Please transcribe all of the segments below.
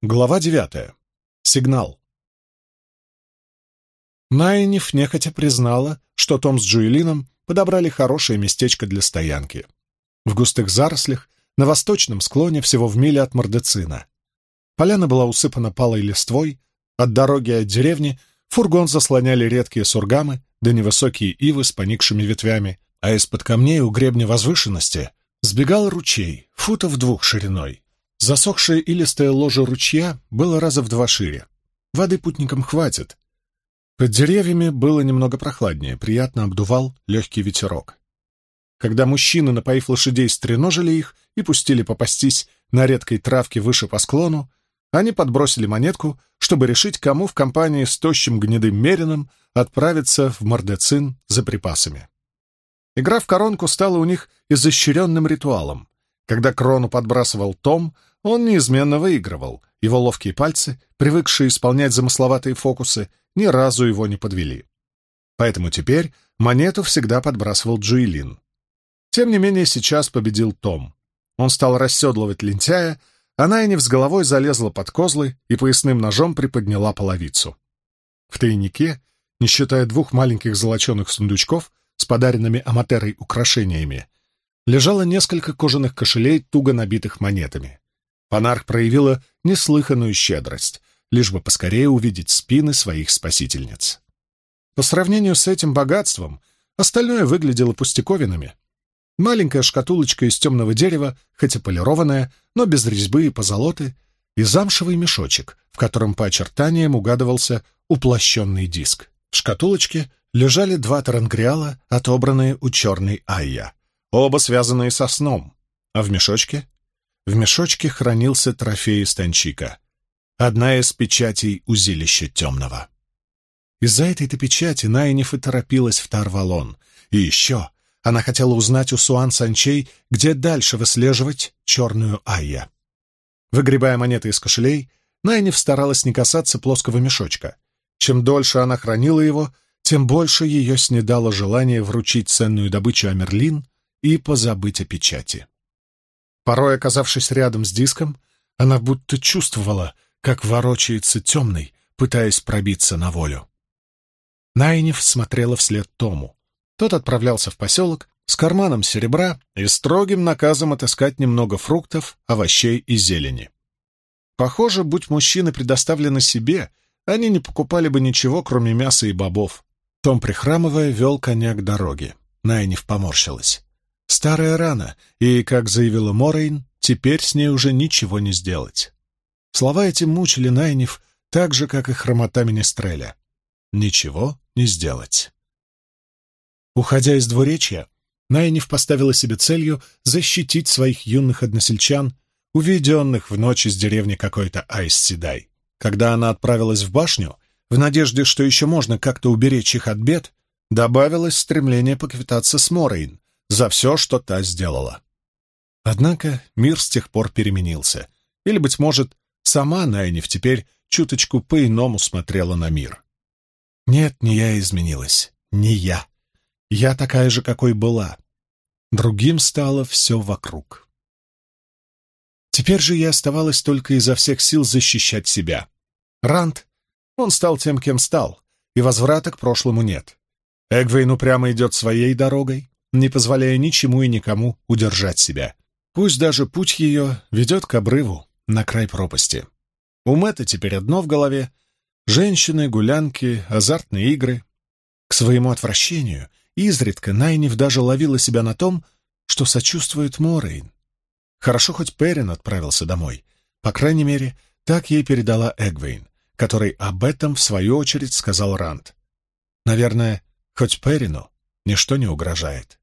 Глава 9. Сигнал. Найниф нехотя признала, что Том с Джуэлином подобрали хорошее местечко для стоянки. В густых зарослях, на восточном склоне, всего в миле от Мордецина. Поляна была усыпана палой листвой, от дороги и от деревни фургон заслоняли редкие сургамы да невысокие ивы с поникшими ветвями, а из-под камней у гребня возвышенности сбегал ручей, футов 2 шириной. Засохшее илистое ложе ручья было раза в 2 шире. Воды путникам хватит. Под деревьями было немного прохладнее, приятно обдувал легкий ветерок. Когда мужчины, напоив лошадей, стреножили их и пустили попастись на редкой травке выше по склону, они подбросили монетку, чтобы решить, кому в компании с тощим гнедым мерином отправиться в Мордецин за припасами. Игра в коронку стала у них изощренным ритуалом. Когда крону подбрасывал Том, он неизменно выигрывал. Его ловкие пальцы, привыкшие исполнять замысловатые фокусы, ни разу его не подвели. Поэтому теперь монету всегда подбрасывал Джуэлин. Тем не менее, сейчас победил Том. Он стал расседлывать лентяя, а Найниф с головой залезла под козлы и поясным ножом приподняла половицу. В тайнике, не считая 2 маленьких золоченых сундучков с подаренными Аматерой украшениями, лежало несколько кожаных кошелей, туго набитых монетами. Панарх проявила неслыханную щедрость, лишь бы поскорее увидеть спины своих спасительниц. По сравнению с этим богатством, остальное выглядело пустяковинами. Маленькая шкатулочка из темного дерева, хоть и полированная, но без резьбы и позолоты, и замшевый мешочек, в котором по очертаниям угадывался уплощенный диск. В шкатулочке лежали 2 тарангриала, отобранные у черной Айя, оба связанные со сном, а в мешочке хранился трофей из Танчика, одна из печатей узилища темного. Из-за этой-то печати Найниф и торопилась в Тарвалон, и еще она хотела узнать у Суан-Санчей, где дальше выслеживать черную Айя. Выгребая монеты из кошелей, Найниф старалась не касаться плоского мешочка. Чем дольше она хранила его, тем больше ее снедало желание вручить ценную добычу Амерлин и позабыть о печати. Порой, оказавшись рядом с диском, она будто чувствовала, как ворочается темный, пытаясь пробиться на волю. Найниф смотрела вслед Тому. Тот отправлялся в поселок с карманом серебра и строгим наказом отыскать немного фруктов, овощей и зелени. Похоже, будь мужчины предоставлены себе, они не покупали бы ничего, кроме мяса и бобов. Том, прихрамывая, вел коня к дороге. Найниф поморщилась. Старая рана, и, как заявила Морейн, теперь с ней уже ничего не сделать. Слова эти мучили Найниф так же, как и хромота Менестреля. Ничего не сделать. Уходя из двуречья, Найниф поставила себе целью защитить своих юных односельчан, уведенных в ночь из деревни какой-то Айс-Седай. Когда она отправилась в башню, в надежде, что еще можно как-то уберечь их от бед, добавилось стремление поквитаться с Морейн за все, что та сделала. Однако мир с тех пор переменился, или, быть может, сама Найниф теперь чуточку по-иному смотрела на мир. Нет, не я изменилась, не я. Я такая же, какой была. Другим стало все вокруг. Теперь же ей оставалось только изо всех сил защищать себя. Ранд, он стал тем, кем стал, и возврата к прошлому нет. Эгвейн упрямо идет своей дорогой, не позволяя ничему и никому удержать себя. Пусть даже путь ее ведет к обрыву, на край пропасти. У Мэтта теперь одно в голове — женщины, гулянки, азартные игры. К своему отвращению изредка Найниф даже ловила себя на том, что сочувствует Морейн. Хорошо, хоть Перин отправился домой. По крайней мере, так ей передала Эгвейн, которой об этом, в свою очередь, сказал Ранд. Наверное, хоть Перину ничто не угрожает.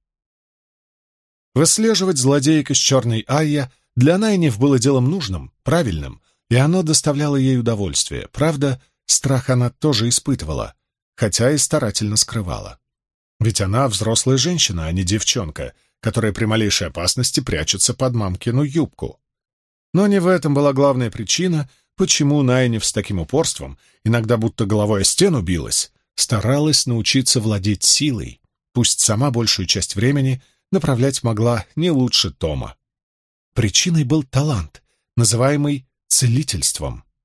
Выслеживать злодеек из черной Айя для Найниф было делом нужным, правильным, и оно доставляло ей удовольствие. Правда, страх она тоже испытывала, хотя и старательно скрывала. Ведь она взрослая женщина, а не девчонка, которая при малейшей опасности прячется под мамкину юбку. Но не в этом была главная причина, почему Найниф с таким упорством, иногда будто головой о стену билась, старалась научиться владеть силой, пусть сама большую часть времени направлять могла не лучше Тома. Причиной был талант, называемый целительством.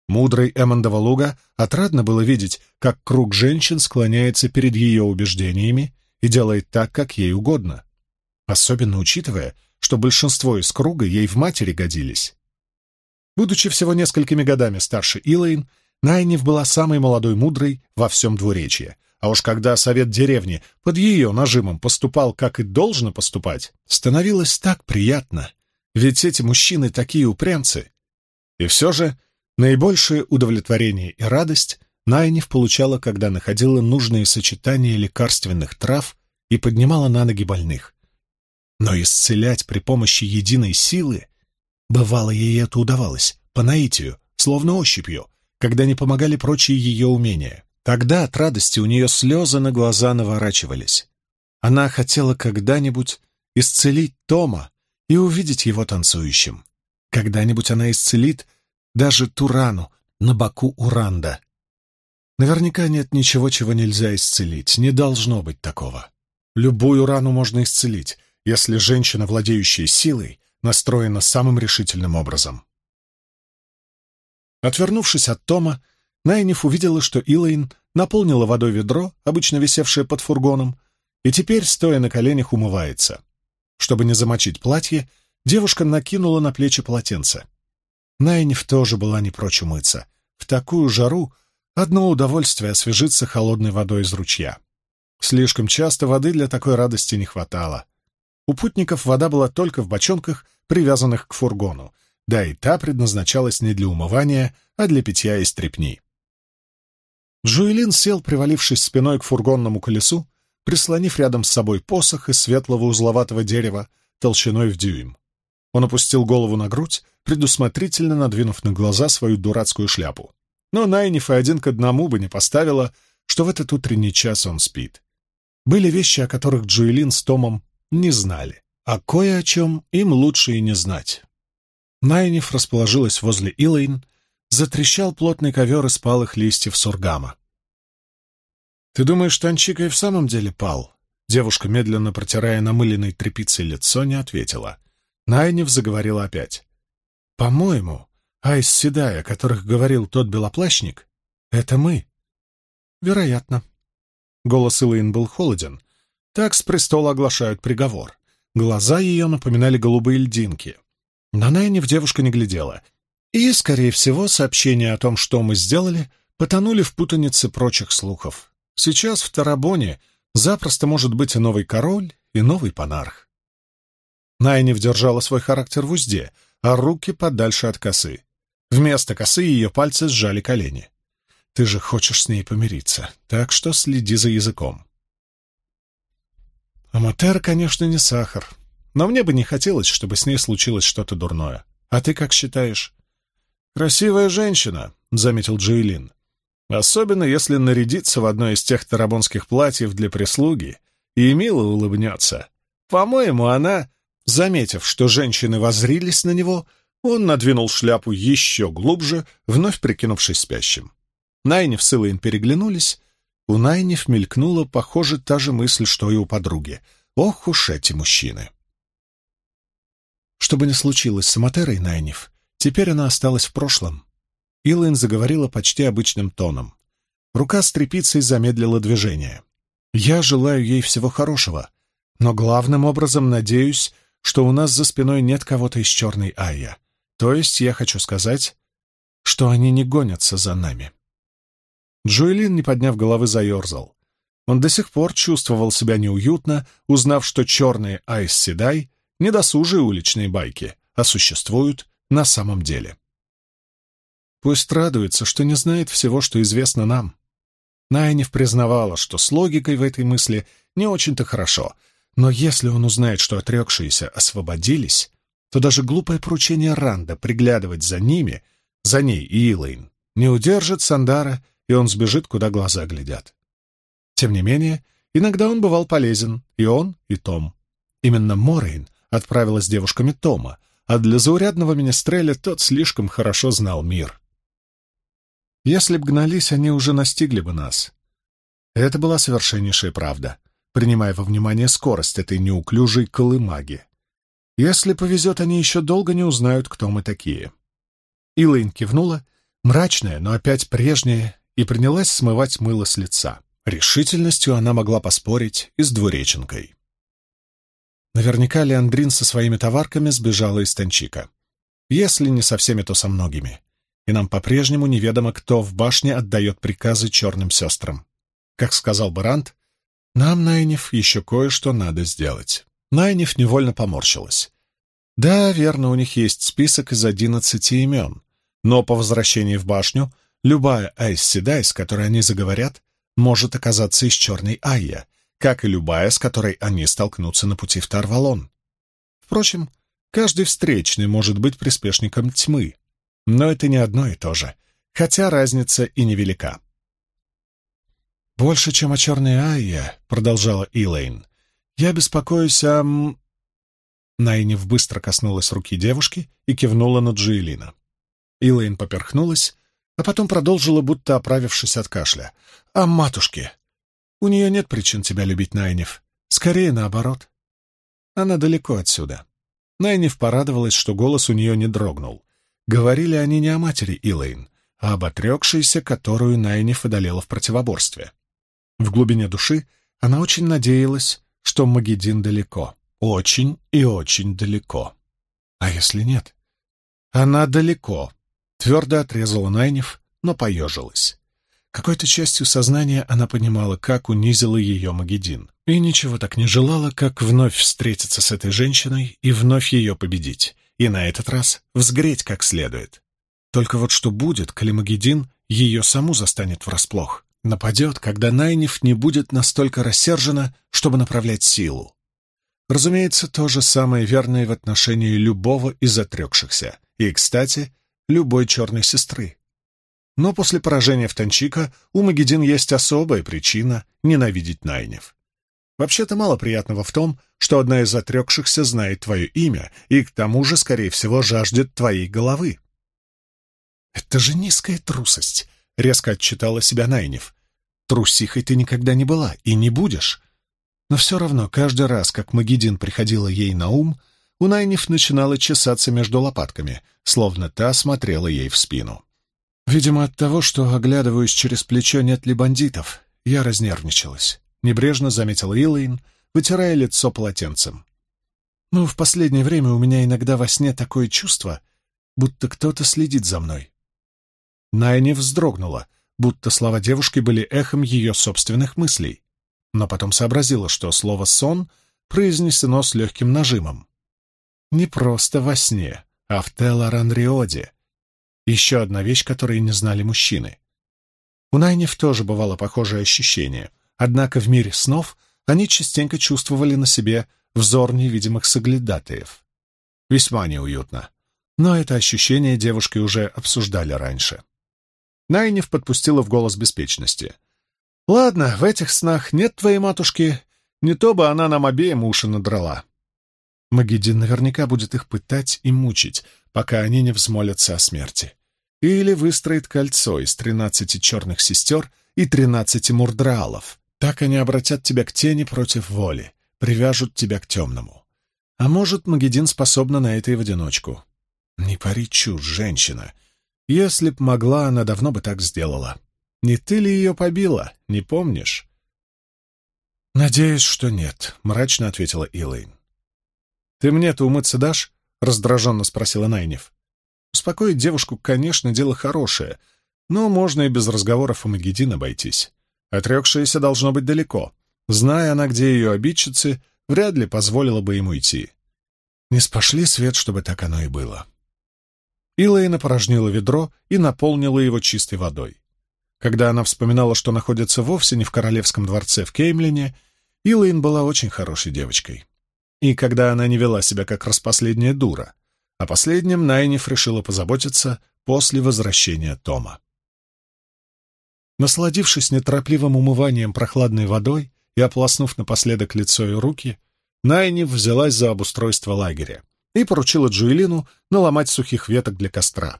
Мудрой Эммондова луга отрадно было видеть, как круг женщин склоняется перед ее убеждениями и делает так, как ей угодно, особенно учитывая, что большинство из круга ей в матери годились. Будучи всего несколькими годами старше Илэйн, Найниф была самой молодой мудрой во всем двуречье, а уж когда совет деревни под ее нажимом поступал, как и должно поступать, становилось так приятно, ведь эти мужчины такие упрямцы. И все же наибольшее удовлетворение и радость Найниф получала, когда находила нужные сочетания лекарственных трав и поднимала на ноги больных. Но исцелять при помощи единой силы, бывало, ей это удавалось, по наитию, словно ощупью, когда не помогали прочие ее умения. Тогда от радости у нее слезы на глаза наворачивались. Она хотела когда-нибудь исцелить Тома и увидеть его танцующим. Когда-нибудь она исцелит даже ту рану на боку Уранда. Наверняка нет ничего, чего нельзя исцелить, не должно быть такого. Любую рану можно исцелить, если женщина, владеющая силой, настроена самым решительным образом. Отвернувшись от Тома, Найниф увидела, что Илэйн наполнила водой ведро, обычно висевшее под фургоном, и теперь, стоя на коленях, умывается. Чтобы не замочить платье, девушка накинула на плечи полотенце. Найниф тоже была не прочь умыться. В такую жару одно удовольствие освежиться холодной водой из ручья. Слишком часто воды для такой радости не хватало. У путников вода была только в бочонках, привязанных к фургону, да и та предназначалась не для умывания, а для питья и стряпни. Джоэлин сел, привалившись спиной к фургонному колесу, прислонив рядом с собой посох из светлого узловатого дерева толщиной в дюйм. Он опустил голову на грудь, предусмотрительно надвинув на глаза свою дурацкую шляпу. Но Найниф и один к одному бы не поставила, что в этот утренний час он спит. Были вещи, о которых Джоэлин с Томом не знали, а кое о чем им лучше и не знать. Найниф расположилась возле Илэйн, затрещал плотный ковер из палых листьев сургама. «Ты думаешь, Танчика и в самом деле пал?» Девушка, медленно протирая намыленной тряпицей лицо, не ответила. Найниф заговорила опять. «По-моему, Айс Седай, о которых говорил тот белоплащник, — это мы». «Вероятно». Голос Илэйн был холоден. Так с престола оглашают приговор. Глаза ее напоминали голубые льдинки. На Найниф девушка не глядела. И, скорее всего, сообщения о том, что мы сделали, потонули в путанице прочих слухов. Сейчас в Тарабоне запросто может быть и новый король, и новый панарх. Найниф держала свой характер в узде, а руки подальше от косы. Вместо косы ее пальцы сжали колени. «Ты же хочешь с ней помириться, так что следи за языком». Аматер, конечно, не сахар, но мне бы не хотелось, чтобы с ней случилось что-то дурное. А ты как считаешь? «Красивая женщина», — заметил Джоэлин. «Особенно, если нарядится в одно из тех тарабонских платьев для прислуги и мило улыбнется. По-моему, она...» Заметив, что женщины воззрились на него, он надвинул шляпу еще глубже, вновь прикинувшись спящим. Найниф с Илэйн переглянулись. У Найниф мелькнула, похоже, та же мысль, что и у подруги. Ох уж эти мужчины! Что бы ни случилось с Аматерой, Найниф, теперь она осталась в прошлом. Илэйн заговорила почти обычным тоном. Рука с тряпицей замедлила движение. «Я желаю ей всего хорошего, но главным образом надеюсь, что у нас за спиной нет кого-то из Черной Айя. То есть я хочу сказать, что они не гонятся за нами». Джоэлин, не подняв головы, заерзал. Он до сих пор чувствовал себя неуютно, узнав, что черные Айс Седай — не досужие уличные байки, а существуют на самом деле. Пусть радуется, что не знает всего, что известно нам. Найниф признавала, что с логикой в этой мысли не очень-то хорошо, но если он узнает, что отрекшиеся освободились, то даже глупое поручение Ранда приглядывать за ними, за ней и Илэйн, не удержит Сандара, и он сбежит, куда глаза глядят. Тем не менее, иногда он бывал полезен, и он, и Том. Именно Морейн отправила с девушками Тома, а для заурядного министреля тот слишком хорошо знал мир. Если б гнались, они уже настигли бы нас. Это была совершеннейшая правда, принимая во внимание скорость этой неуклюжей колымаги. Если повезет, они еще долго не узнают, кто мы такие. Илэйн кивнула, Мрачная, но опять прежняя, и принялась смывать мыло с лица. Решительностью она могла поспорить и с двуреченкой. Наверняка Леандрин со своими товарками сбежала из Танчика. Если не со всеми, то со многими. И нам по-прежнему неведомо, кто в башне отдает приказы черным сестрам. Как сказал Барант, нам, Найниф, еще кое-что надо сделать. Найниф невольно поморщилась. Да, верно, у них есть список из 11 имен, но по возвращении в башню любая Айс-Седай, с которой они заговорят, может оказаться из черной Айя, как и любая, с которой они столкнутся на пути в Тарвалон. Впрочем, каждый встречный может быть приспешником тьмы, но это не одно и то же, хотя разница и невелика. «Больше, чем о черной Айе», — продолжала Илэйн, — «я беспокоюсь о...» Найниф быстро коснулась руки девушки и кивнула на Джоэлина. Илэйн поперхнулась, а потом продолжила, будто оправившись от кашля. «А матушке? У нее нет причин тебя любить, Найниф. Скорее наоборот. Она далеко отсюда». Найниф порадовалась, что голос у нее не дрогнул. Говорили они не о матери Илэйн, а об отрекшейся, которую Найниф одолела в противоборстве. В глубине души она очень надеялась, что Магеддин далеко. Очень и очень далеко. А если нет? Она далеко. Твердо отрезала Найниф, но поежилась. Какой-то частью сознания она понимала, как унизила ее Магеддин, и ничего так не желала, как вновь встретиться с этой женщиной и вновь ее победить, и на этот раз взгреть как следует. Только вот что будет, коли Магеддин ее саму застанет врасплох? Нападет, когда Найниф не будет настолько рассержена, чтобы направлять силу. Разумеется, то же самое верно и в отношении любого из отрекшихся, и, кстати, любой черной сестры. Но после поражения в Танчика у Магеддин есть особая причина ненавидеть Найниф. Вообще-то мало приятного в том, что одна из отрекшихся знает твое имя и к тому же, скорее всего, жаждет твоей головы. «Это же низкая трусость», — резко отчитала себя Найниф. «Трусихой ты никогда не была и не будешь». Но все равно, каждый раз, как Магеддин приходила ей на ум, у Найниф начинала чесаться между лопатками, словно та смотрела ей в спину. Видимо, от того, что оглядываюсь через плечо, нет ли бандитов, я разнервничалась. Небрежно заметила Илэйн, вытирая лицо полотенцем. Ну, в последнее время у меня иногда во сне такое чувство, будто кто-то следит за мной. Найниф вздрогнула, будто слова девушки были эхом ее собственных мыслей, но потом сообразила, что слово «сон» произнесено с легким нажимом. Не просто во сне, а в Теларанриоде. Еще одна вещь, которой не знали мужчины. У Найниф тоже бывало похожее ощущение, однако в мире снов они частенько чувствовали на себе взор невидимых соглядатаев. Весьма неуютно. Но это ощущение девушки уже обсуждали раньше. Найниф подпустила в голос беспечности. «Ладно, в этих снах нет твоей матушки, не то бы она нам обеим уши надрала». Магеддин наверняка будет их пытать и мучить, пока они не взмолятся о смерти. Или выстроит кольцо из 13 черных сестер и 13 мурдраалов. Так они обратят тебя к тени против воли, привяжут тебя к темному. А может, Магеддин способна на это и в одиночку. Не пари чушь, женщина. Если б могла, она давно бы так сделала. Не ты ли ее побила, не помнишь? «Надеюсь, что нет», — мрачно ответила Илэйн. «Ты мне-то умыться дашь?» — раздраженно спросила Найниф. Успокоить девушку, конечно, дело хорошее, но можно и без разговоров о Магеддин обойтись. Отрекшаяся должно быть далеко. Зная она, где ее обидчицы, вряд ли позволила бы ему идти. Не спошли свет, чтобы так оно и было. Илэйн опорожнила ведро и наполнила его чистой водой. Когда она вспоминала, что находится вовсе не в королевском дворце в Кеймлине, Илэйн была очень хорошей девочкой. И когда она не вела себя как распоследняя дура, о последнем Найниф решила позаботиться после возвращения Тома. Насладившись неторопливым умыванием прохладной водой и ополоснув напоследок лицо и руки, Найниф взялась за обустройство лагеря и поручила Джоэлину наломать сухих веток для костра.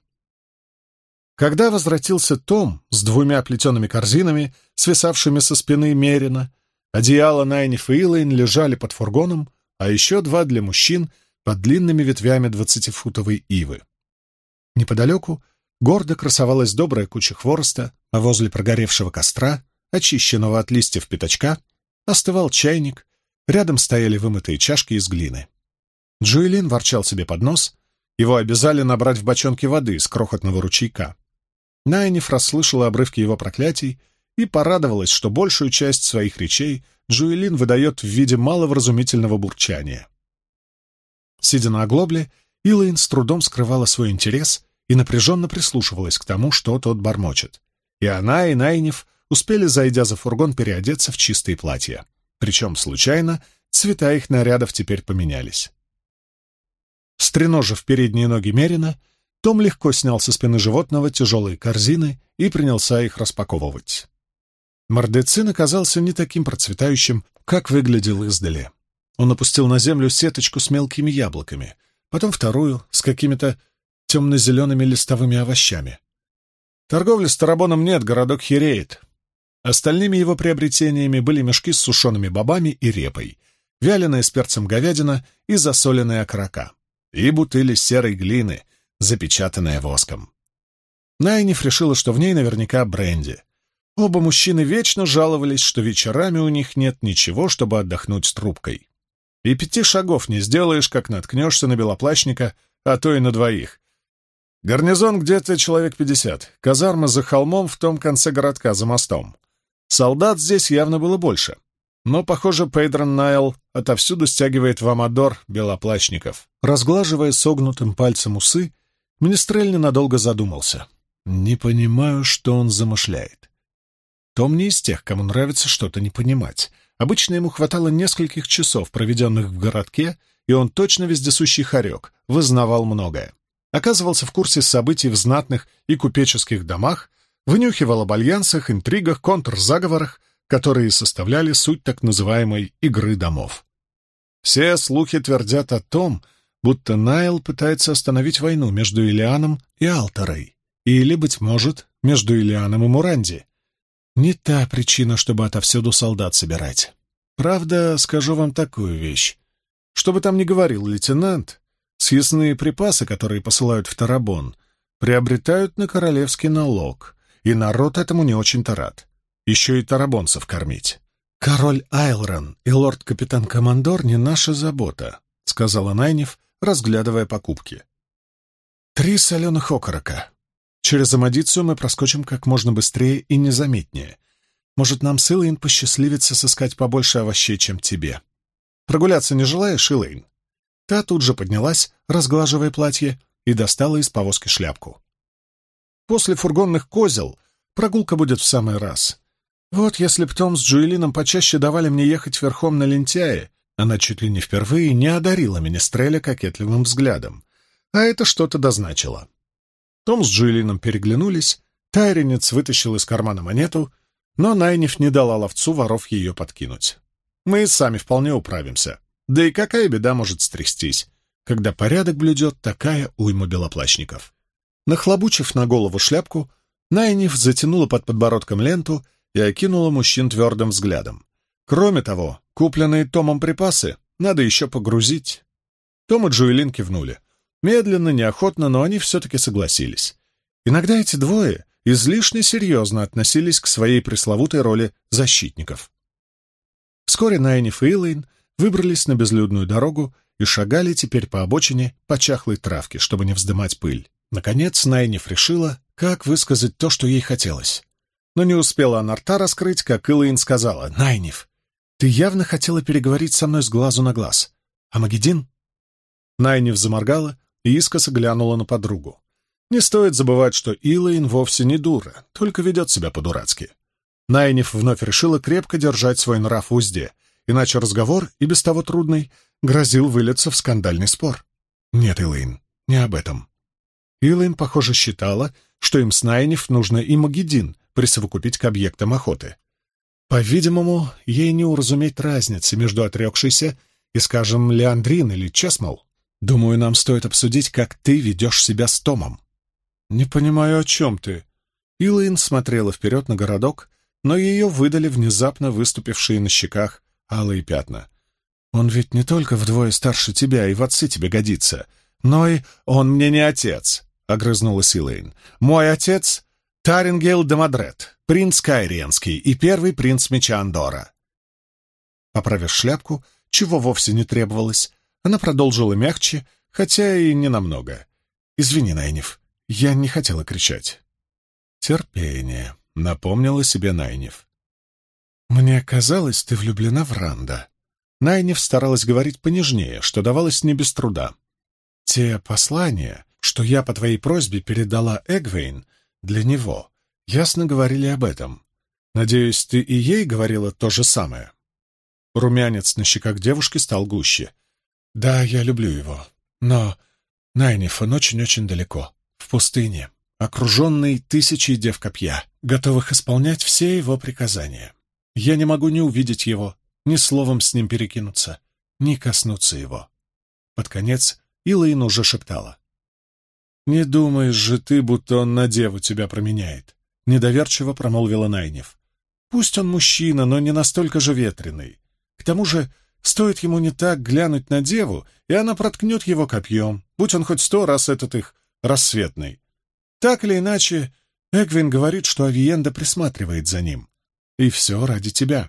Когда возвратился Том с 2 плетеными корзинами, свисавшими со спины Мерина, одеяло Найниф и Илэйн лежали под фургоном, а еще 2 для мужчин под длинными ветвями 20-футовой ивы. Неподалеку гордо красовалась добрая куча хвороста, а возле прогоревшего костра, очищенного от листьев пятачка, остывал чайник, рядом стояли вымытые чашки из глины. Джоэлин ворчал себе под нос, его обязали набрать в бочонке воды из крохотного ручейка. Найниф расслышала обрывки его проклятий и порадовалась, что большую часть своих речей Джоэлин выдает в виде маловразумительного бурчания. Сидя на оглобле, Илэйн с трудом скрывала свой интерес и напряженно прислушивалась к тому, что тот бормочет. И она, и Найниф успели, зайдя за фургон, переодеться в чистые платья. Причем, случайно, цвета их нарядов теперь поменялись. Стреножив передние ноги Мерина, Том легко снял со спины животного тяжелые корзины и принялся их распаковывать. Мордецин оказался не таким процветающим, как выглядел издали. Он опустил на землю сеточку с мелкими яблоками, потом вторую с какими-то темно-зелеными листовыми овощами. Торговли с тарабоном нет, городок хереет. Остальными его приобретениями были мешки с сушеными бобами и репой, вяленая с перцем говядина и засоленная окорока, и бутыли серой глины, запечатанная воском. Найниф решила, что в ней наверняка бренди. Оба мужчины вечно жаловались, что вечерами у них нет ничего, чтобы отдохнуть с трубкой. И 5 шагов не сделаешь, как наткнешься на белоплащника, а то и на двоих. Гарнизон где-то человек 50, казарма за холмом в том конце городка, за мостом. Солдат здесь явно было больше, но, похоже, Пейдрон Найл отовсюду стягивает в Амадор белоплащников. Разглаживая согнутым пальцем усы, Менестрель ненадолго задумался. Не понимаю, что он замышляет. Том не из тех, кому нравится что-то не понимать. Обычно ему хватало нескольких часов, проведенных в городке, и он точно вездесущий хорек, вызнавал многое. Оказывался в курсе событий в знатных и купеческих домах, вынюхивал об альянсах, интригах, контрзаговорах, которые составляли суть так называемой «игры домов». Все слухи твердят о том, будто Найл пытается остановить войну между Илианом и Алтарой, или, быть может, между Илианом и Муранди. Не та причина, чтобы отовсюду солдат собирать. Правда, скажу вам такую вещь. Что бы там ни говорил лейтенант, съестные припасы, которые посылают в Тарабон, приобретают на королевский налог, и народ этому не очень-то рад. Еще и тарабонцев кормить. «Король Айлрон и лорд-капитан-командор не наша забота», — сказала Найниф, разглядывая покупки. 3 соленых окорока. Через Амадицию мы проскочим как можно быстрее и незаметнее. Может, нам с Илэйн посчастливится сыскать побольше овощей, чем тебе. Прогуляться не желаешь, Илэйн?» Та тут же поднялась, разглаживая платье, и достала из повозки шляпку. «После фургонных козел прогулка будет в самый раз. Вот если б Том с Джоэлином почаще давали мне ехать верхом на лентяе, она чуть ли не впервые не одарила Менестреля кокетливым взглядом. А это что-то дозначило». Том с Джоэлином переглянулись, тайренец вытащил из кармана монету, но Найниф не дала ловцу воров ее подкинуть. «Мы и сами вполне управимся. Да и какая беда может стрястись, когда порядок блюдет такая уйма белоплащников?» Нахлобучив на голову шляпку, Найниф затянула под подбородком ленту и окинула мужчин твердым взглядом. Кроме того, купленные Томом припасы надо еще погрузить. Том и Джоэлин кивнули. Медленно, неохотно, но они все-таки согласились. Иногда эти двое излишне серьезно относились к своей пресловутой роли защитников. Вскоре Найниф и Илэйн выбрались на безлюдную дорогу и шагали теперь по обочине по чахлой травке, чтобы не вздымать пыль. Наконец Найниф решила, как высказать то, что ей хотелось. Но не успела она рта раскрыть, как Илэйн сказала: «Найниф, ты явно хотела переговорить со мной с глазу на глаз. А Магеддин?» Найниф заморгала и искоса глянула на подругу. Не стоит забывать, что Илэйн вовсе не дура, только ведет себя по-дурацки. Найниф вновь решила крепко держать свой нрав в узде, иначе разговор, и без того трудный, грозил вылиться в скандальный спор. «Нет, Илэйн, не об этом». Илэйн, похоже, считала, что им с Найниф нужно и Магеддин присовокупить к объектам охоты. По-видимому, ей не уразуметь разницы между отрекшейся и, скажем, Леандрин или Чесмол. Думаю, нам стоит обсудить, как ты ведешь себя с Томом». «Не понимаю, о чем ты?» Илэйн смотрела вперед на городок, но ее выдали внезапно выступившие на щеках алые пятна. «Он ведь не только вдвое старше тебя и в отцы тебе годится, но и он мне не отец», — — огрызнулась Илэйн. «Мой отец — Тарингейл де Мадрет, принц Кайриенский и первый принц Меча Андора». Поправив шляпку, чего вовсе не требовалось, она продолжила мягче, хотя и не намного. «Извини, Найниф, я не хотела кричать». «Терпение», — напомнила себе Найниф. «Мне казалось, ты влюблена в Ранда». Найниф старалась говорить понежнее, что давалось не без труда. «Те послания, что я по твоей просьбе передала Эгвейн, для него, ясно говорили об этом. Надеюсь, ты и ей говорила то же самое?» Румянец на щеках девушки стал гуще. «Да, я люблю его. Но, Найниф, он очень-очень далеко, в пустыне, окруженный тысячей дев копья, готовых исполнять все его приказания. Я не могу ни увидеть его, ни словом с ним перекинуться, ни коснуться его». Под конец Илэйн уже шептала. «Не думаешь же ты, будто он на деву тебя променяет?» — недоверчиво промолвила Найниф. «Пусть он мужчина, но не настолько же ветреный. К тому же, стоит ему не так глянуть на деву, и она проткнет его копьем, будь он хоть 100 раз этот их рассветный. Так или иначе, Эгвин говорит, что Авиенда присматривает за ним. И все ради тебя».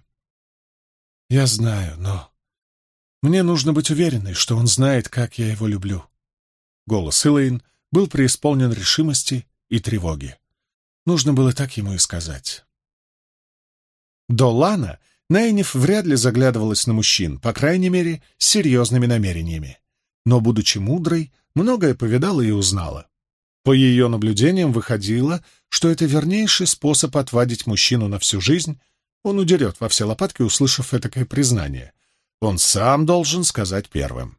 «Я знаю, но мне нужно быть уверенной, что он знает, как я его люблю». Голос Илэйн был преисполнен решимости и тревоги. Нужно было так ему и сказать. До Лана Найниф вряд ли заглядывалась на мужчин, по крайней мере, с серьезными намерениями. Но, будучи мудрой, многое повидала и узнала. По ее наблюдениям выходило, что это вернейший способ отвадить мужчину на всю жизнь. Он удерет во все лопатки, услышав этакое признание. Он сам должен сказать первым.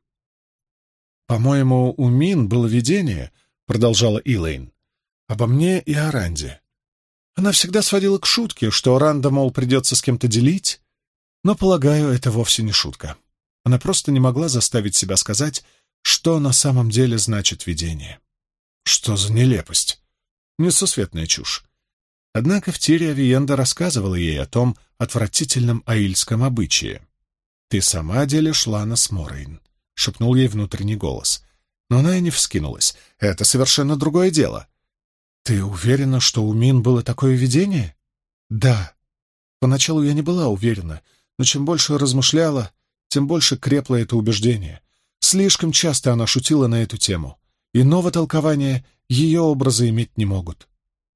«По-моему, у Мин было видение», — продолжала Илэйн, — «обо мне и о Ранде. Она всегда сводила к шутке, что Ранда, мол, придется с кем-то делить, но, полагаю, это вовсе не шутка. Она просто не могла заставить себя сказать, что на самом деле значит видение». Что за нелепость! Несусветная чушь. Однако в тире Авиенда рассказывала ей о том отвратительном аильском обычае. «Ты сама делишь Лана с Морейн», — шепнул ей внутренний голос. Но она и не вскинулась. «Это совершенно другое дело». «Ты уверена, что у Мин было такое видение?» «Да. Поначалу я не была уверена, но чем больше размышляла, тем больше крепло это убеждение. Слишком часто она шутила на эту тему. Иного толкования ее образы иметь не могут».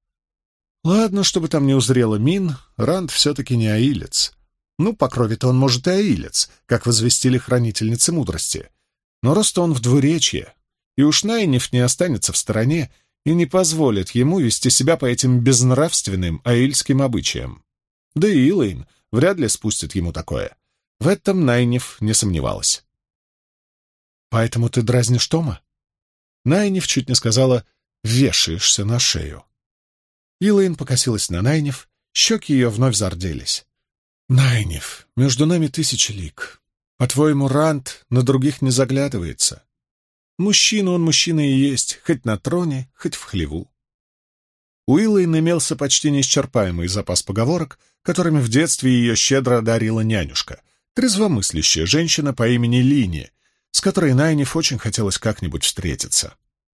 Ладно, чтобы там не узрела Мин, Ранд все-таки не аилец. Ну, по крови-то он, может, и аилец, как возвестили хранительницы мудрости. Но рост он в двуречье, и уж Найниф не останется в стороне и не позволит ему вести себя по этим безнравственным аильским обычаям. Да и Илэйн вряд ли спустит ему такое. В этом Найниф не сомневалась. «Поэтому ты дразнишь Тома?» Найниф чуть не сказала «вешаешься на шею». Илэйн покосилась на Найниф, щеки ее вновь зарделись. «Найниф, между нами 1000 лиг. По-твоему, Ранд на других не заглядывается? Мужчина он мужчина и есть, хоть на троне, хоть в хлеву». У Илэйн имелся почти неисчерпаемый запас поговорок, которыми в детстве ее щедро одарила нянюшка, трезвомыслящая женщина по имени Лини, с которой Найниф очень хотелось как-нибудь встретиться.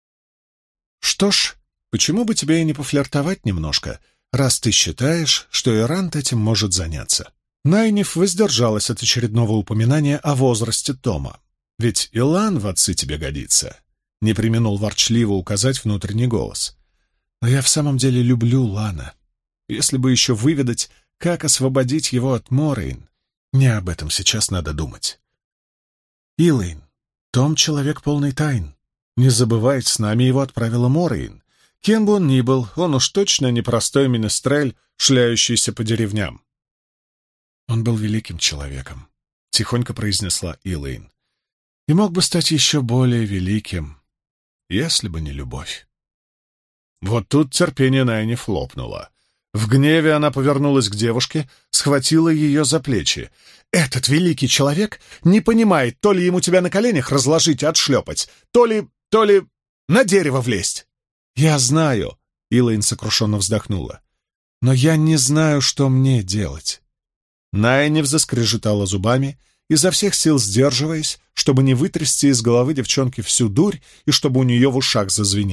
«Что ж, почему бы тебе и не пофлиртовать немножко, раз ты считаешь, что и Ранд этим может заняться?» Найниф воздержалась от очередного упоминания о возрасте Тома. «Ведь и Лан в отцы тебе годится», — не преминул ворчливо указать внутренний голос. «Но я в самом деле люблю Лана. Если бы еще выведать, как освободить его от Морейн, не об этом сейчас надо думать». «Илэйн, Том — человек полный тайн. Не забывай, с нами его отправила Морейн. Кем бы он ни был, он уж точно не простой менестрель, шляющийся по деревням». «Он был великим человеком», — тихонько произнесла Илэйн. «И мог бы стать еще более великим, если бы не любовь». Вот тут терпение Найниф лопнуло. В гневе она повернулась к девушке, схватила ее за плечи. «Этот великий человек не понимает, то ли ему тебя на коленях разложить и отшлепать, то ли на дерево влезть». «Я знаю», — Илэйн сокрушенно вздохнула, — «но я не знаю, что мне делать». Найниф заскрежетала зубами, изо всех сил сдерживаясь, чтобы не вытрясти из головы девчонки всю дурь и чтобы у нее в ушах зазвенело.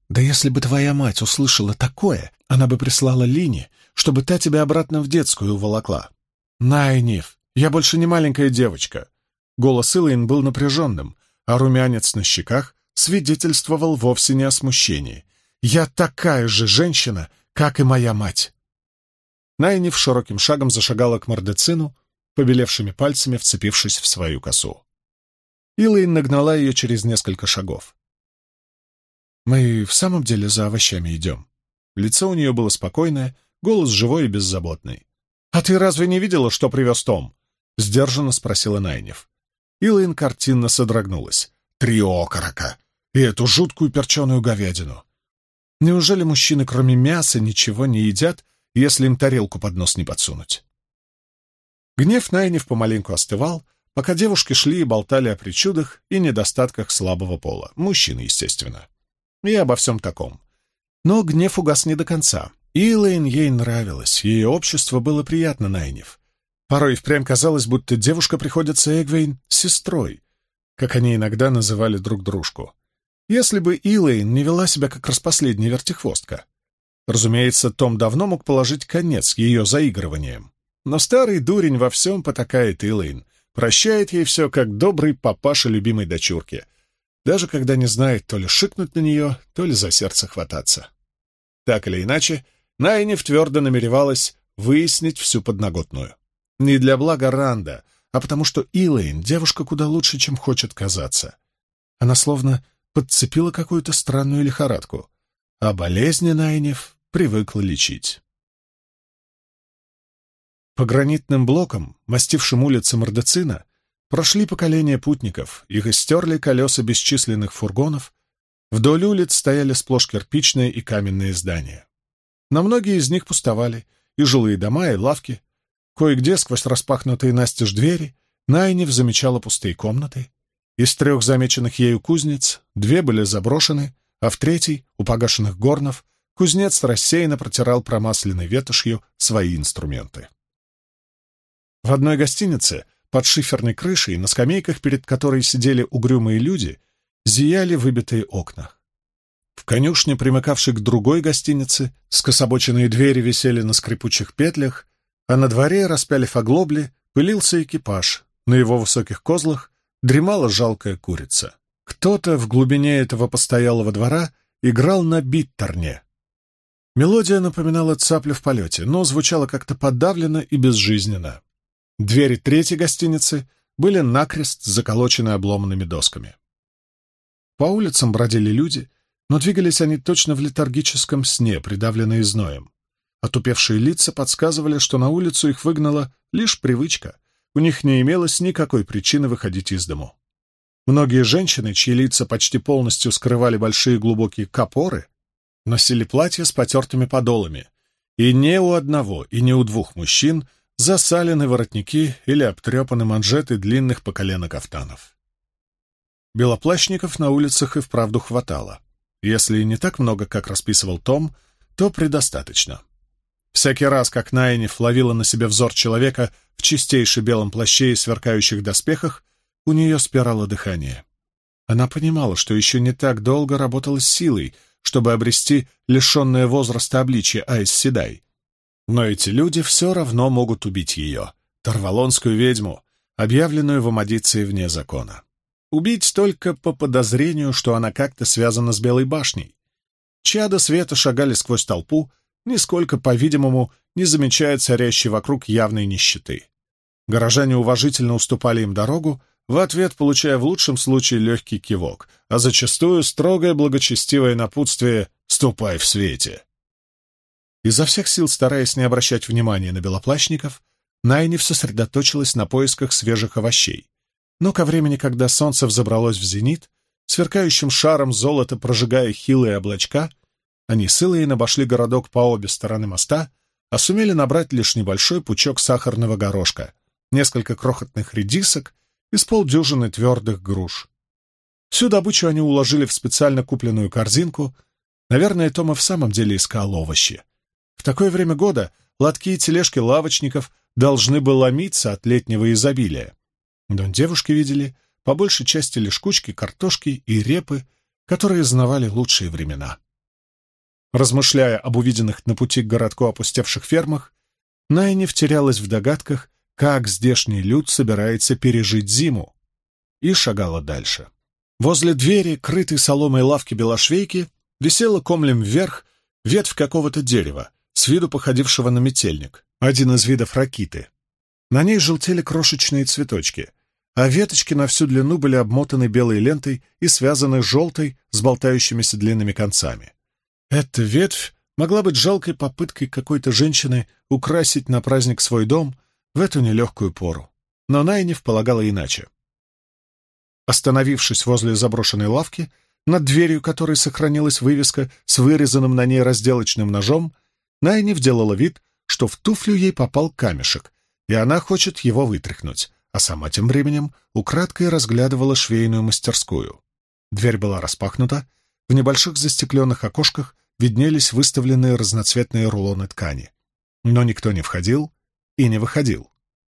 Да если бы твоя мать услышала такое, она бы прислала Лине, чтобы та тебя обратно в детскую уволокла. Найниф, я больше не маленькая девочка. Голос Илэйн был напряженным, а румянец на щеках свидетельствовал вовсе не о смущении. Я такая же женщина, как и моя мать. Найниф широким шагом зашагала к Мордецину, побелевшими пальцами вцепившись в свою косу. Илэйн нагнала ее через несколько шагов. «Мы в самом деле за овощами идем?» Лицо у нее было спокойное, голос живой и беззаботный. «А ты разве не видела, что привез Том?» — сдержанно спросила Найниф. Илэйн картинно содрогнулась. 3 окорока! И эту жуткую перченую говядину! Неужели мужчины, кроме мяса, ничего не едят, если им тарелку под нос не подсунуть? Гнев Найниф помаленьку остывал, пока девушки шли и болтали о причудах и недостатках слабого пола, мужчины, естественно, и обо всем таком. Но гнев угас не до конца. Илэйн ей нравилось, ее общество было приятно Найниф. Порой впрямь казалось, будто девушка приходится Эгвейн сестрой, как они иногда называли друг дружку. Если бы Илэйн не вела себя как распоследняя вертихвостка. Разумеется, Том давно мог положить конец ее заигрываниям. Но старый дурень во всем потакает Илэйн, прощает ей все, как добрый папаша любимой дочурки, даже когда не знает то ли шикнуть на нее, то ли за сердце хвататься. Так или иначе, Найниф твердо намеревалась выяснить всю подноготную. Не для блага Ранда, а потому что Илэйн — девушка куда лучше, чем хочет казаться. Она словно подцепила какую-то странную лихорадку, а болезни Найниф привыкла лечить. По гранитным блокам, мастившим улицы Мордецина, прошли поколения путников, их истерли колеса бесчисленных фургонов, вдоль улиц стояли сплошь кирпичные и каменные здания. Но многие из них пустовали, и жилые дома, и лавки. Кое-где сквозь распахнутые настежь двери Найниф замечала пустые комнаты. Из 3 замеченных ею кузнец 2 были заброшены, а в 3, у погашенных горнов, кузнец рассеянно протирал промасленной ветошью свои инструменты. В одной гостинице под шиферной крышей, на скамейках, перед которой сидели угрюмые люди, зияли выбитые окна. В конюшне, примыкавшей к другой гостинице, скособоченные двери висели на скрипучих петлях, а на дворе, распялив оглобли, пылился экипаж. На его высоких козлах дремала жалкая курица. Кто-то в глубине этого постоялого двора играл на биттерне. Мелодия напоминала цаплю в полете, но звучала как-то подавленно и безжизненно. Двери 3-й гостиницы были накрест заколочены обломанными досками. По улицам бродили люди, но двигались они точно в летаргическом сне, придавленные зноем. Отупевшие лица подсказывали, что на улицу их выгнала лишь привычка, у них не имелось никакой причины выходить из дому. Многие женщины, чьи лица почти полностью скрывали большие глубокие капоры, носили платья с потертыми подолами, и ни у одного, и ни у 2 мужчин засалены воротники или обтрепаны манжеты длинных по колено кафтанов. Белоплащников на улицах и вправду хватало. Если и не так много, как расписывал Том, то предостаточно. Всякий раз, как Найниф ловила на себе взор человека в чистейшем белом плаще и сверкающих доспехах, у нее спирало дыхание. Она понимала, что еще не так долго работала с силой, чтобы обрести лишенное возраста обличье Айс Седай. Но эти люди все равно могут убить ее, тарвалонскую ведьму, объявленную в Амадиции вне закона. Убить только по подозрению, что она как-то связана с Белой башней. Чада света шагали сквозь толпу, нисколько, по-видимому, не замечая царящей вокруг явной нищеты. Горожане уважительно уступали им дорогу, в ответ получая в лучшем случае легкий кивок, а зачастую строгое благочестивое напутствие «ступай в свете». Изо всех сил, стараясь не обращать внимания на белоплащников, Найниф сосредоточилась на поисках свежих овощей. Но ко времени, когда солнце взобралось в зенит, сверкающим шаром золота прожигая хилые облачка, они с Илэйн обошли городок по обе стороны моста, а сумели набрать лишь небольшой пучок сахарного горошка, несколько крохотных редисок и с полдюжины твердых груш. Всю добычу они уложили в специально купленную корзинку. Наверное, Том и в самом деле искал овощи. В такое время года лотки и тележки лавочников должны бы ломиться от летнего изобилия. Но девушки видели по большей части лишь кучки картошки и репы, которые знавали лучшие времена. Размышляя об увиденных на пути к городку опустевших фермах, Найниф терялась в догадках, как здешний люд собирается пережить зиму, и шагала дальше. Возле двери, крытой соломой лавки белошвейки, висела комлем вверх ветвь какого-то дерева, с виду походившего на метельник, один из видов ракиты. На ней желтели крошечные цветочки, а веточки на всю длину были обмотаны белой лентой и связаны желтой с болтающимися длинными концами. Эта ветвь могла быть жалкой попыткой какой-то женщины украсить на праздник свой дом в эту нелегкую пору. Но Найниф полагала иначе. Остановившись возле заброшенной лавки, над дверью которой сохранилась вывеска с вырезанным на ней разделочным ножом, Найниф делала вид, что в туфлю ей попал камешек, и она хочет его вытряхнуть, а сама тем временем украдкой разглядывала швейную мастерскую. Дверь была распахнута, в небольших застекленных окошках виднелись выставленные разноцветные рулоны ткани. Но никто не входил и не выходил.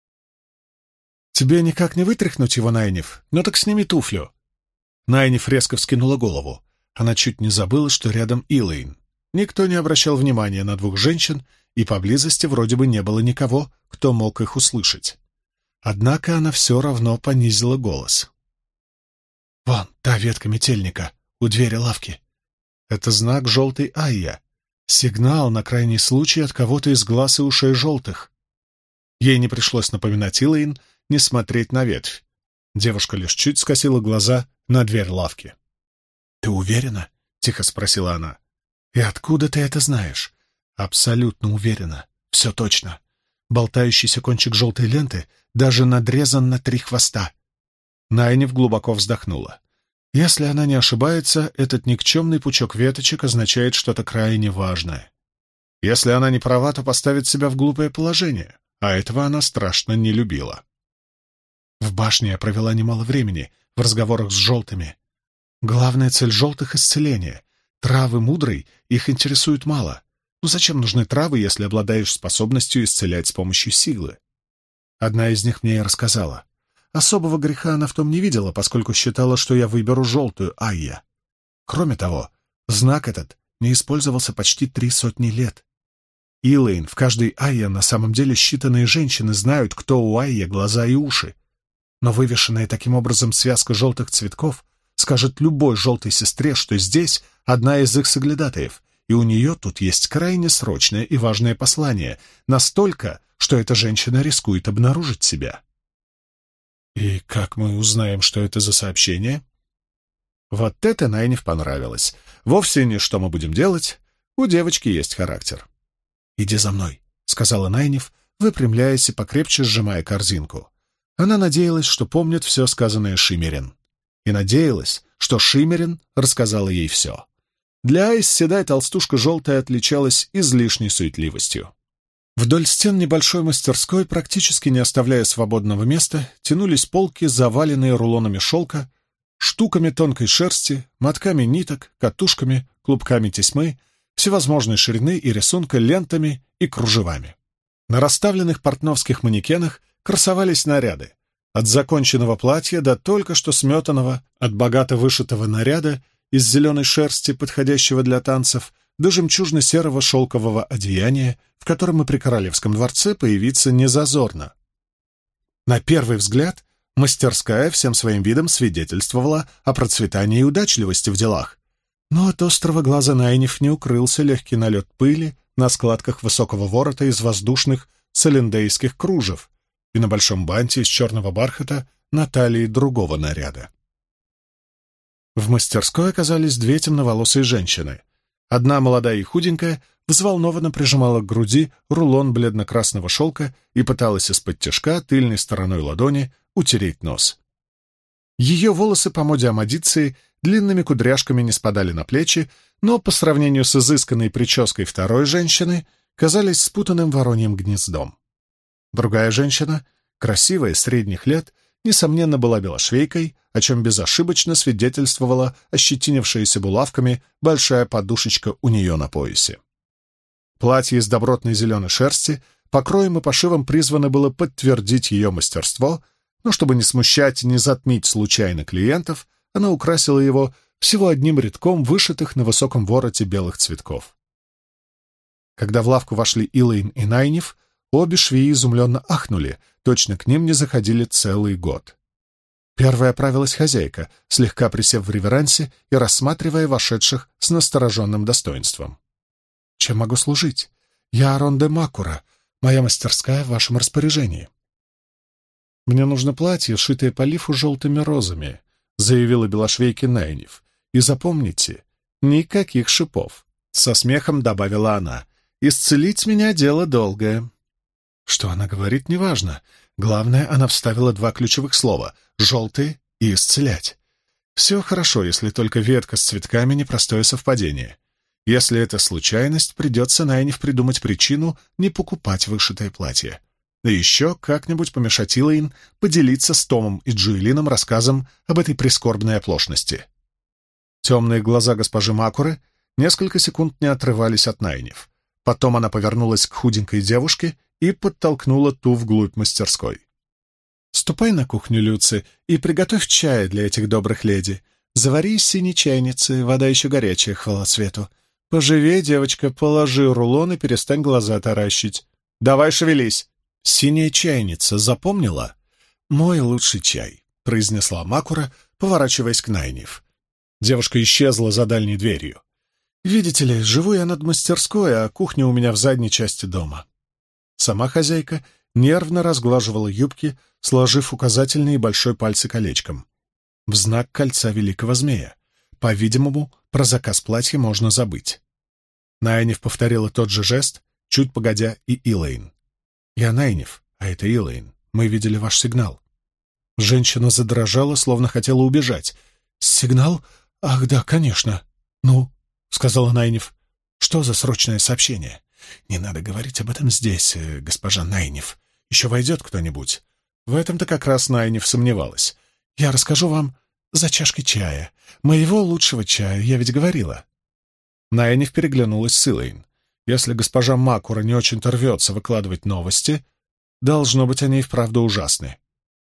«Тебе никак не вытряхнуть его, Найниф? Ну так сними туфлю!» Найниф резко вскинула голову. Она чуть не забыла, что рядом Илэйн. Никто не обращал внимания на двух женщин, и поблизости вроде бы не было никого, кто мог их услышать. Однако она все равно понизила голос. «Вон та ветка метельника у двери лавки. Это знак желтой Айя. Сигнал на крайний случай от кого-то из глаз и ушей желтых». Ей не пришлось напоминать Илэйн не смотреть на ветвь. Девушка лишь чуть скосила глаза на дверь лавки. «Ты уверена?» — тихо спросила она. «И откуда ты это знаешь?» «Абсолютно уверена. Все точно. Болтающийся кончик желтой ленты даже надрезан на 3 хвоста». Найниф глубоко вздохнула. Если она не ошибается, этот никчемный пучок веточек означает что-то крайне важное. Если она не права, то поставит себя в глупое положение, а этого она страшно не любила. В башне я провела немало времени в разговорах с желтыми. Главная цель желтых — исцеление. Травы мудрой их интересуют мало. Ну зачем нужны травы, если обладаешь способностью исцелять с помощью силы? Одна из них мне и рассказала. Особого греха она в том не видела, поскольку считала, что я выберу желтую Айя. Кроме того, знак этот не использовался почти 300 лет. Илэйн, в каждой Айя на самом деле считанные женщины знают, кто у Айя глаза и уши. Но вывешенная таким образом связка желтых цветков скажет любой желтой сестре, что здесь одна из их соглядатаев, и у нее тут есть крайне срочное и важное послание, настолько, что эта женщина рискует обнаружить себя. «И как мы узнаем, что это за сообщение?» Вот это Найниф понравилось. Вовсе не что мы будем делать, у девочки есть характер. «Иди за мной», — сказала Найниф, выпрямляясь и покрепче сжимая корзинку. Она надеялась, что помнит все сказанное Шиммерин. И надеялась, что Шиммерин рассказала ей все. Для Айс седая толстушка желтая отличалась излишней суетливостью. Вдоль стен небольшой мастерской, практически не оставляя свободного места, тянулись полки, заваленные рулонами шелка, штуками тонкой шерсти, мотками ниток, катушками, клубками тесьмы, всевозможной ширины и рисунка, лентами и кружевами. На расставленных портновских манекенах красовались наряды. От законченного платья до только что сметанного, от богато вышитого наряда из зеленой шерсти, подходящего для танцев, до жемчужно-серого шелкового одеяния, в котором и при королевском дворце появиться не зазорно. На первый взгляд мастерская всем своим видом свидетельствовала о процветании и удачливости в делах, но от острого глаза Найниф не укрылся легкий налет пыли на складках высокого ворота из воздушных солендейских кружев и на большом банте из черного бархата на талии другого наряда. В мастерской оказались 2 темноволосые женщины. Одна, молодая и худенькая, взволнованно прижимала к груди рулон бледно-красного шелка и пыталась из-под тишка тыльной стороной ладони утереть нос. Ее волосы по моде амадиции длинными кудряшками не спадали на плечи, но по сравнению с изысканной прической второй женщины казались спутанным вороньим гнездом. Другая женщина, красивая, средних лет, несомненно, была белошвейкой, о чем безошибочно свидетельствовала ощетинившаяся булавками большая подушечка у нее на поясе. Платье из добротной зеленой шерсти покроем и пошивом призвано было подтвердить ее мастерство, но чтобы не смущать и не затмить случайно клиентов, она украсила его всего одним рядком вышитых на высоком вороте белых цветков. Когда в лавку вошли Илэйн и Найниф, обе швеи изумленно ахнули, точно к ним не заходили целый год. Первой оправилась хозяйка, слегка присев в реверансе и рассматривая вошедших с настороженным достоинством. «Чем могу служить? Я Арон де Макура. Моя мастерская в вашем распоряжении». «Мне нужно платье, шитое по лифу желтыми розами», — заявила белошвейке Найниф. «И запомните, никаких шипов», — со смехом добавила она. «Исцелить меня дело долгое». Что она говорит, неважно. Главное, она вставила 2 ключевых слова — «желтые» и «исцелять». Все хорошо, если только ветка с цветками — непростое совпадение. Если это случайность, придется Найниф придумать причину не покупать вышитое платье. Да еще как-нибудь помешать Илэйн поделиться с Томом и Джоэлином рассказом об этой прискорбной оплошности. Темные глаза госпожи Макуры несколько секунд не отрывались от Найниф. Потом она повернулась к худенькой девушке и подтолкнула ту вглубь мастерской. «Ступай на кухню, Люци, и приготовь чай для этих добрых леди. Завари из синей чайницы, вода еще горячая, хвала свету. Поживей, девочка, положи рулон и перестань глаза таращить. Давай шевелись!» «Синяя чайница, запомнила?» «Мой лучший чай», — произнесла Макура, поворачиваясь к Найниф. Девушка исчезла за дальней дверью. «Видите ли, живу я над мастерской, а кухня у меня в задней части дома». Сама хозяйка нервно разглаживала юбки, сложив указательный и большой пальцы колечком. В знак кольца великого змея. По-видимому, про заказ платья можно забыть. Найниф повторила тот же жест, чуть погодя, и Илэйн. «Я Найниф, а это Илэйн. Мы видели ваш сигнал». Женщина задрожала, словно хотела убежать. «Сигнал? Ах, да, конечно. Ну?» — сказала Найниф. «Что за срочное сообщение?» «Не надо говорить об этом здесь, госпожа Найниф. Еще войдет кто-нибудь». В этом-то как раз Найниф сомневалась. «Я расскажу вам за чашкой чая. Моего лучшего чая, я ведь говорила». Найниф переглянулась с Илэйн. Если госпожа Макура не очень-то рвется выкладывать новости, должно быть, они и вправду ужасны.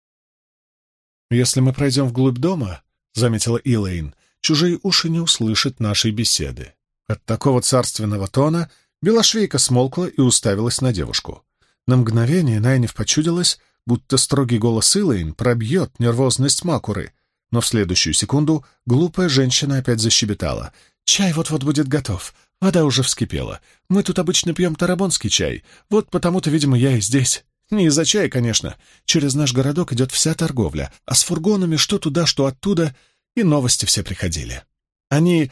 «Если мы пройдем вглубь дома, — заметила Илэйн, — чужие уши не услышат нашей беседы». От такого царственного тона белошвейка смолкла и уставилась на девушку. На мгновение Найниф почудилась, будто строгий голос Илэйн пробьет нервозность Макуры, но в следующую секунду глупая женщина опять защебетала. «Чай вот-вот будет готов. Вода уже вскипела. Мы тут обычно пьем тарабонский чай. Вот потому-то, видимо, я и здесь. Не из-за чая, конечно. Через наш городок идет вся торговля, а с фургонами что туда, что оттуда, и новости все приходили. Они...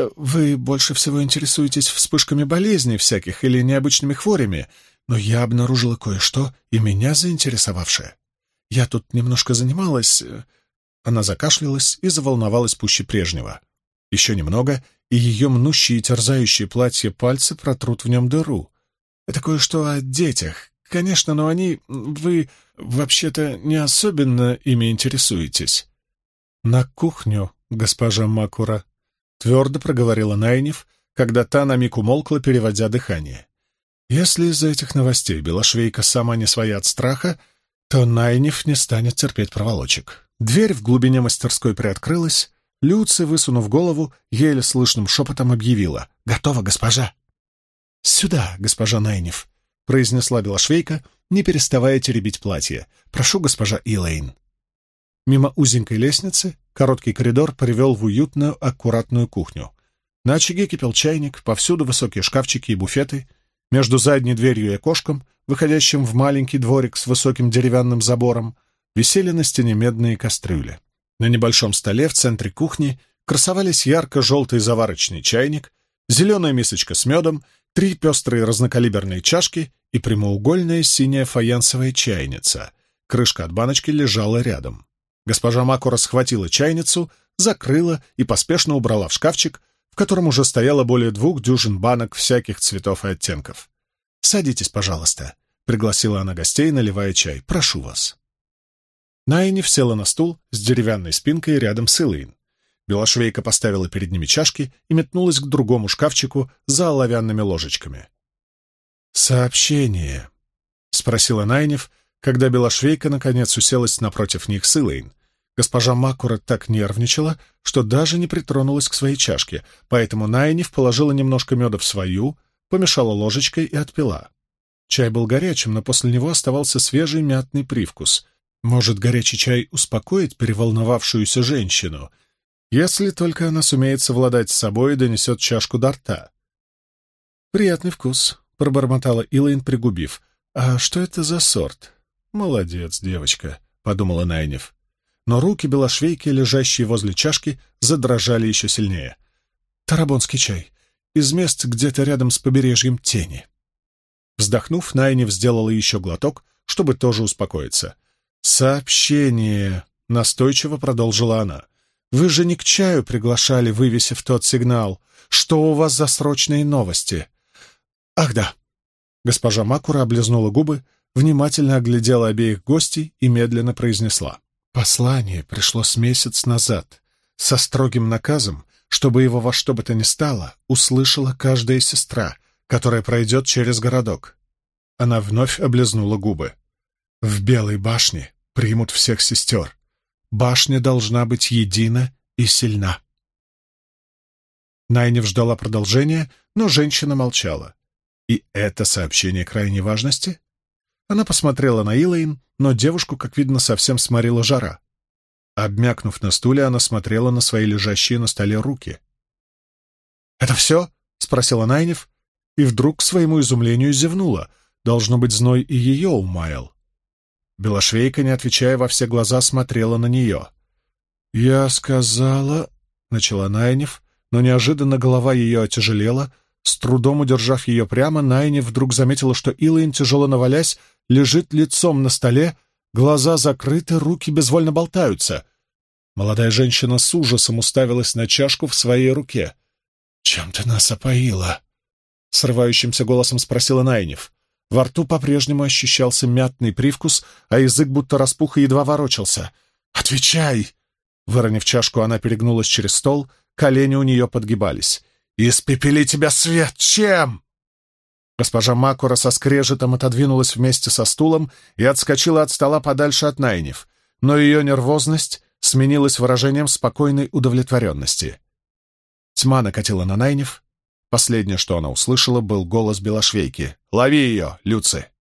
Вы больше всего интересуетесь вспышками болезней всяких или необычными хворями, но я обнаружила кое-что, и меня заинтересовавшее. Я тут немножко занималась...» Она закашлялась и заволновалась пуще прежнего. Еще немного, и ее мнущие и терзающие платье пальцы протрут в нем дыру. «Это кое-что о детях. Конечно, но они... Вы вообще-то не особенно ими интересуетесь». «На кухню, госпожа Макура», — твердо проговорила Найниф, когда та на миг умолкла, переводя дыхание. Если из-за этих новостей белошвейка сама не своя от страха, то Найниф не станет терпеть проволочек. Дверь в глубине мастерской приоткрылась. Люци, высунув голову, еле слышным шепотом объявила: «Готово, госпожа!» «Сюда, госпожа Найниф», — произнесла белошвейка, не переставая теребить платье. «Прошу, госпожа Илэйн». Мимо узенькой лестницы короткий коридор привел в уютную, аккуратную кухню. На очаге кипел чайник, повсюду высокие шкафчики и буфеты. Между задней дверью и окошком, выходящим в маленький дворик с высоким деревянным забором, висели на стене медные кастрюли. На небольшом столе в центре кухни красовались ярко-желтый заварочный чайник, зеленая мисочка с медом, 3 пестрые разнокалиберные чашки и прямоугольная синяя фаянсовая чайница. Крышка от баночки лежала рядом. Госпожа Макура схватила чайницу, закрыла и поспешно убрала в шкафчик, в котором уже стояло более 2 дюжин банок всяких цветов и оттенков. «Садитесь, пожалуйста», — пригласила она гостей, наливая чай. «Прошу вас». Найниф села на стул с деревянной спинкой рядом с Илэйн. Белошвейка поставила перед ними чашки и метнулась к другому шкафчику за оловянными ложечками. «Сообщение», — спросила Найниф, когда белошвейка наконец уселась напротив них с Илэйн. Госпожа Макура так нервничала, что даже не притронулась к своей чашке, поэтому Найниф положила немножко меда в свою, помешала ложечкой и отпила. Чай был горячим, но после него оставался свежий мятный привкус. Может, горячий чай успокоит переволновавшуюся женщину, если только она сумеет совладать с собой и донесет чашку до рта. «Приятный вкус», — пробормотала Илэйн, пригубив. «А что это за сорт?» «Молодец, девочка», — подумала Найниф. Но руки белошвейки, лежащие возле чашки, задрожали еще сильнее. «Тарабонский чай. Из мест где-то рядом с побережьем Тени». Вздохнув, Найниф сделала еще глоток, чтобы тоже успокоиться. «Сообщение», — настойчиво продолжила она. «Вы же не к чаю приглашали, вывесив тот сигнал. Что у вас за срочные новости?» «Ах да». Госпожа Макура облизнула губы, внимательно оглядела обеих гостей и медленно произнесла. «Послание пришло с месяц назад, со строгим наказом, чтобы его во что бы то ни стало услышала каждая сестра, которая пройдет через городок». Она вновь облизнула губы. «В Белой башне примут всех сестер. Башня должна быть едина и сильна». Найниф ждала продолжения, но женщина молчала. И это сообщение крайней важности? Она посмотрела на Илэйн, но девушку, как видно, совсем сморила жара. Обмякнув на стуле, она смотрела на свои лежащие на столе руки. «Это все?» — спросила Найниф, и вдруг, к своему изумлению, зевнула. Должно быть, зной и ее умаял. Белошвейка, не отвечая, во все глаза смотрела на нее. «Я сказала...» — начала Найниф, но неожиданно голова ее отяжелела. С трудом удержав ее прямо, Найниф вдруг заметила, что Илэйн, тяжело навалясь, лежит лицом на столе, глаза закрыты, руки безвольно болтаются. Молодая женщина с ужасом уставилась на чашку в своей руке. «Чем ты нас опоила?» — срывающимся голосом спросила Найниф. Во рту по-прежнему ощущался мятный привкус, а язык будто распух и едва ворочался. «Отвечай!» Выронив чашку, она перегнулась через стол, колени у нее подгибались. «Испепели тебя свет! Чем?» Госпожа Макура со скрежетом отодвинулась вместе со стулом и отскочила от стола подальше от Найниф, но ее нервозность сменилась выражением спокойной удовлетворенности. Тьма накатила на Найниф. Последнее, что она услышала, был голос белошвейки. «Лови ее, Люци!»